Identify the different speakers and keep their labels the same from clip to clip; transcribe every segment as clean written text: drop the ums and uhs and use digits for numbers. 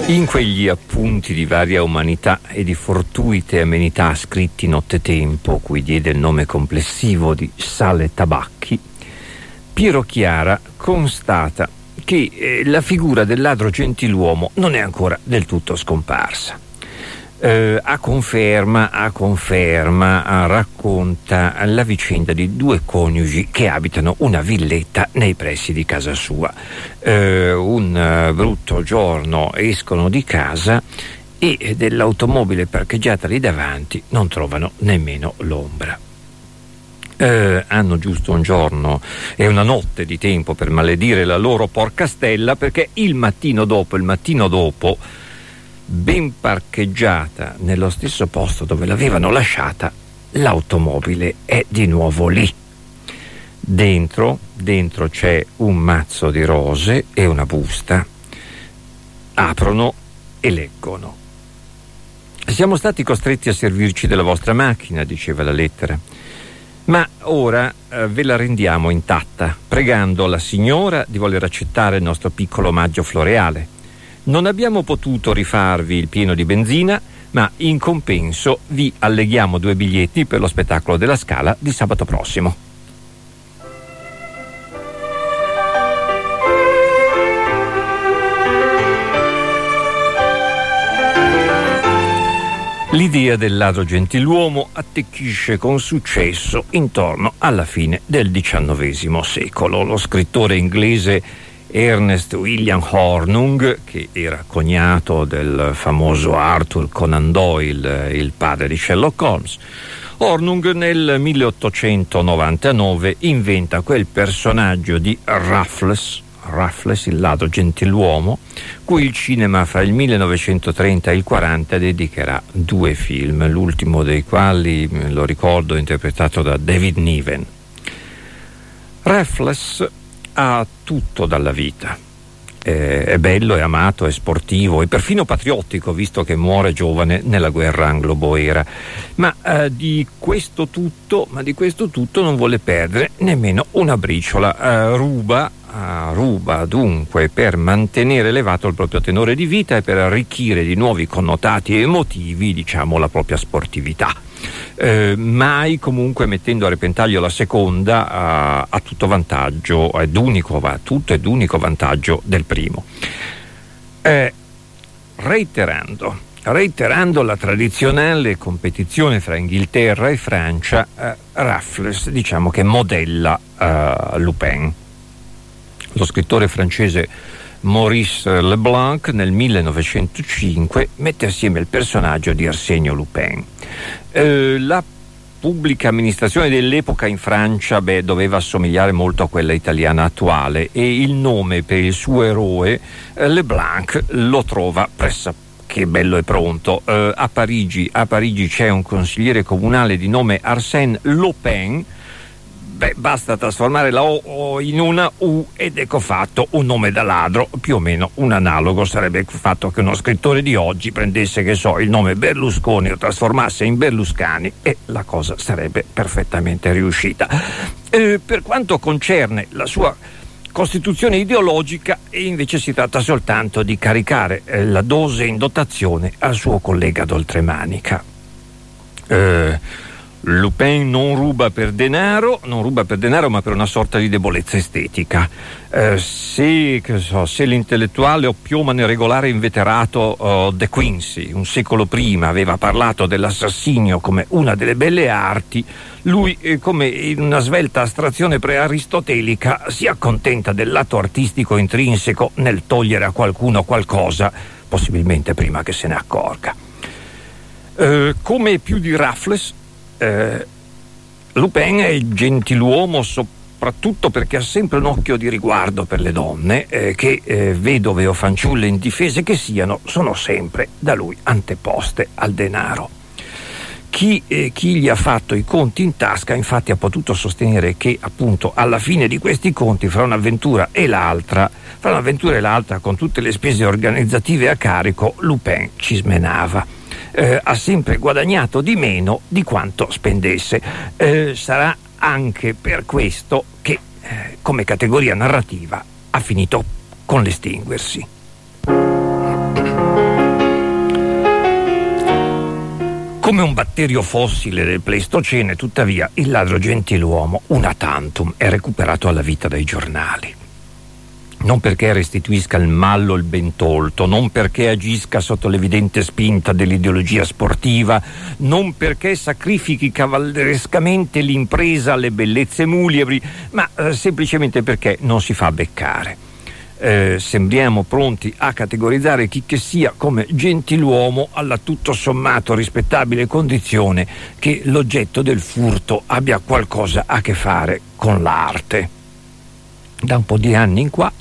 Speaker 1: In quegli appunti di varia umanità e di fortuite amenità scritti nottetempo, cui diede il nome complessivo di Sale Tabacchi, Piero Chiara constata che la figura del ladro gentiluomo non è ancora del tutto scomparsa. A conferma racconta la vicenda di due coniugi che abitano una villetta nei pressi di casa sua. Un brutto giorno escono di casa e dell'automobile parcheggiata lì davanti non trovano nemmeno l'ombra. Hanno giusto un giorno e una notte di tempo per maledire la loro porcastella, perché il mattino dopo, ben parcheggiata nello stesso posto dove l'avevano lasciata, l'automobile è di nuovo lì. Dentro c'è un mazzo di rose e una busta. Aprono e leggono: siamo stati costretti a servirci della vostra macchina, diceva la lettera, ma ora ve la rendiamo intatta, pregando la signora di voler accettare il nostro piccolo omaggio floreale. Non abbiamo potuto rifarvi il pieno di benzina, ma in compenso vi alleghiamo 2 biglietti per lo spettacolo della Scala di sabato prossimo. L'idea del ladro gentiluomo attecchisce con successo intorno alla fine del XIX secolo. Lo scrittore inglese Ernest William Hornung, che era cognato del famoso Arthur Conan Doyle, il padre di Sherlock Holmes, Hornung nel 1899 inventa quel personaggio di Raffles, il ladro gentiluomo, cui il cinema fra il 1930 e il 40 dedicherà 2 film, l'ultimo dei quali, lo ricordo, interpretato da David Niven. Raffles ha tutto dalla vita. È bello, è amato, è sportivo e perfino patriottico, visto che muore giovane nella guerra anglo-boera. Ma di questo tutto non vuole perdere nemmeno una briciola. Ruba dunque per mantenere elevato il proprio tenore di vita e per arricchire di nuovi connotati emotivi, diciamo, la propria sportività. Mai comunque mettendo a repentaglio la seconda, a tutto vantaggio ed unico vantaggio del primo. Reiterando la tradizionale competizione fra Inghilterra e Francia, Raffles, diciamo che modella Lupin. Lo scrittore francese Maurice Leblanc nel 1905 mette assieme il personaggio di Arsenio Lupin. La pubblica amministrazione dell'epoca in Francia doveva assomigliare molto a quella italiana attuale, e il nome per il suo eroe Leblanc lo trova pressoché bello e pronto. A Parigi c'è un consigliere comunale di nome Arsène Lupin. Basta trasformare la O in una U ed ecco fatto un nome da ladro. Più o meno un analogo sarebbe il fatto che uno scrittore di oggi prendesse, il nome Berlusconi, lo trasformasse in Berluscani e la cosa sarebbe perfettamente riuscita. Per quanto concerne la sua costituzione ideologica, invece si tratta soltanto di caricare la dose in dotazione al suo collega d'oltremanica. Lupin non ruba per denaro, ma per una sorta di debolezza estetica. Se l'intellettuale oppiomane regolare inveterato De Quincey un secolo prima aveva parlato dell'assassinio come una delle belle arti, lui, come in una svelta astrazione prearistotelica, si accontenta del lato artistico intrinseco nel togliere a qualcuno qualcosa, possibilmente prima che se ne accorga. Come più di Raffles, Lupin è il gentiluomo soprattutto perché ha sempre un occhio di riguardo per le donne, che vedove o fanciulle indifese che siano, sono sempre da lui anteposte al denaro. Chi gli ha fatto i conti in tasca infatti ha potuto sostenere che appunto alla fine di questi conti, fra un'avventura e l'altra, con tutte le spese organizzative a carico, Lupin ci smenava. Ha sempre guadagnato di meno di quanto spendesse. Sarà anche per questo che come categoria narrativa ha finito con l'estinguersi. Come un batterio fossile del Pleistocene, tuttavia, il ladro gentiluomo, una tantum, è recuperato alla vita dai giornali. Non perché restituisca il mallo il ben tolto, non perché agisca sotto l'evidente spinta dell'ideologia sportiva, non perché sacrifichi cavallerescamente l'impresa alle bellezze muliebri, ma semplicemente perché non si fa beccare. Sembriamo pronti a categorizzare chi che sia come gentiluomo alla tutto sommato rispettabile condizione che l'oggetto del furto abbia qualcosa a che fare con l'arte. Da un po' di anni in qua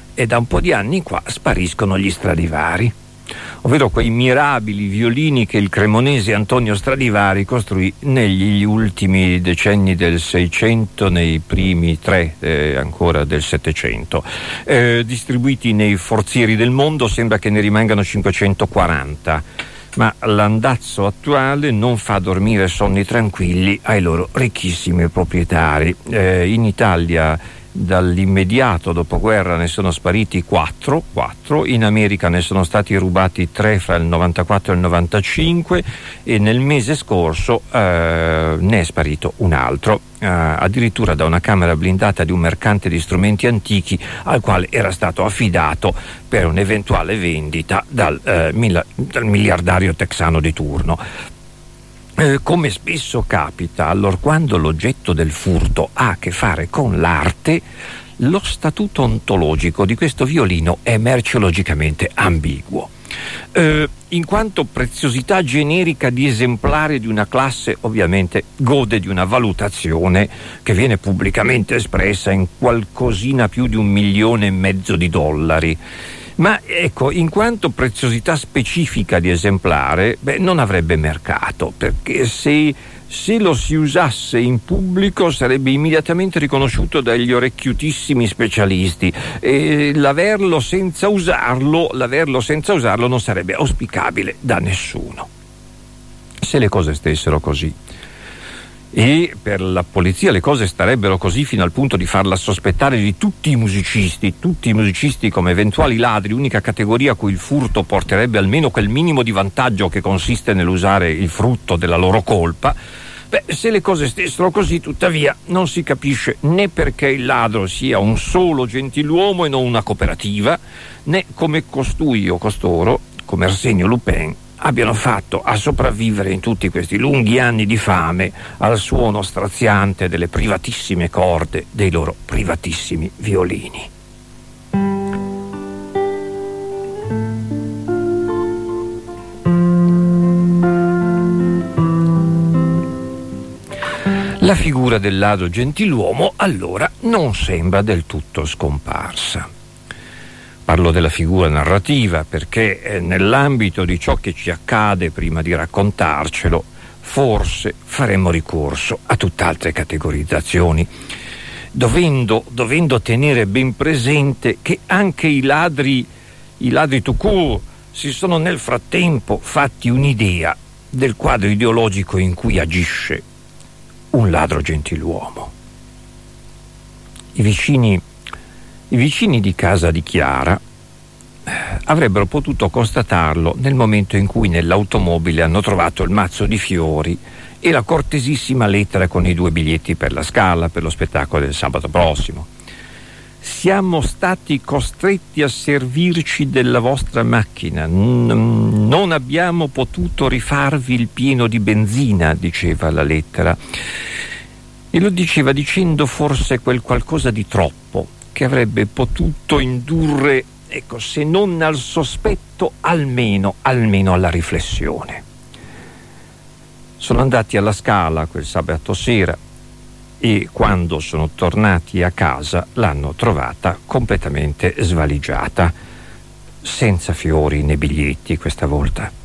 Speaker 1: spariscono gli Stradivari, ovvero quei mirabili violini che il cremonese Antonio Stradivari costruì negli ultimi decenni del Seicento, nei primi tre ancora del Settecento. Distribuiti nei forzieri del mondo sembra che ne rimangano 540, ma l'andazzo attuale non fa dormire sonni tranquilli ai loro ricchissimi proprietari. In Italia dall'immediato dopoguerra ne sono spariti 4, in America ne sono stati rubati 3 fra il 94 e il 95 e nel mese scorso ne è sparito un altro, addirittura da una camera blindata di un mercante di strumenti antichi al quale era stato affidato per un'eventuale vendita dal miliardario texano di turno. Come spesso capita, allorquando l'oggetto del furto ha a che fare con l'arte, lo statuto ontologico di questo violino è merceologicamente ambiguo. In quanto preziosità generica di esemplare di una classe, ovviamente gode di una valutazione che viene pubblicamente espressa in qualcosina più di $1,5 milioni di dollari. Ma ecco, in quanto preziosità specifica di esemplare, non avrebbe mercato, perché se lo si usasse in pubblico sarebbe immediatamente riconosciuto dagli orecchiutissimi specialisti e l'averlo senza usarlo non sarebbe auspicabile da nessuno. Se le cose stessero così, e per la polizia le cose starebbero così fino al punto di farla sospettare di tutti i musicisti come eventuali ladri, unica categoria a cui il furto porterebbe almeno quel minimo di vantaggio che consiste nell'usare il frutto della loro colpa. Se le cose stessero così, tuttavia, non si capisce né perché il ladro sia un solo gentiluomo e non una cooperativa, né come costui o costoro, come Arsenio Lupin, abbiano fatto a sopravvivere in tutti questi lunghi anni di fame al suono straziante delle privatissime corde dei loro privatissimi violini. La figura del ladro gentiluomo allora non sembra del tutto scomparsa. Parlo della figura narrativa perché nell'ambito di ciò che ci accade prima di raccontarcelo, forse faremmo ricorso a tutt'altre categorizzazioni, dovendo tenere ben presente che anche i ladri tout court si sono nel frattempo fatti un'idea del quadro ideologico in cui agisce un ladro gentiluomo. I vicini di casa di Chiara avrebbero potuto constatarlo nel momento in cui nell'automobile hanno trovato il mazzo di fiori e la cortesissima lettera con i 2 biglietti per la Scala per lo spettacolo del sabato prossimo. Siamo stati costretti a servirci della vostra macchina, non abbiamo potuto rifarvi il pieno di benzina, diceva la lettera, e lo diceva dicendo forse quel qualcosa di troppo che avrebbe potuto indurre, se non al sospetto, almeno alla riflessione. Sono andati alla Scala quel sabato sera e quando sono tornati a casa l'hanno trovata completamente svaligiata, senza fiori né biglietti questa volta.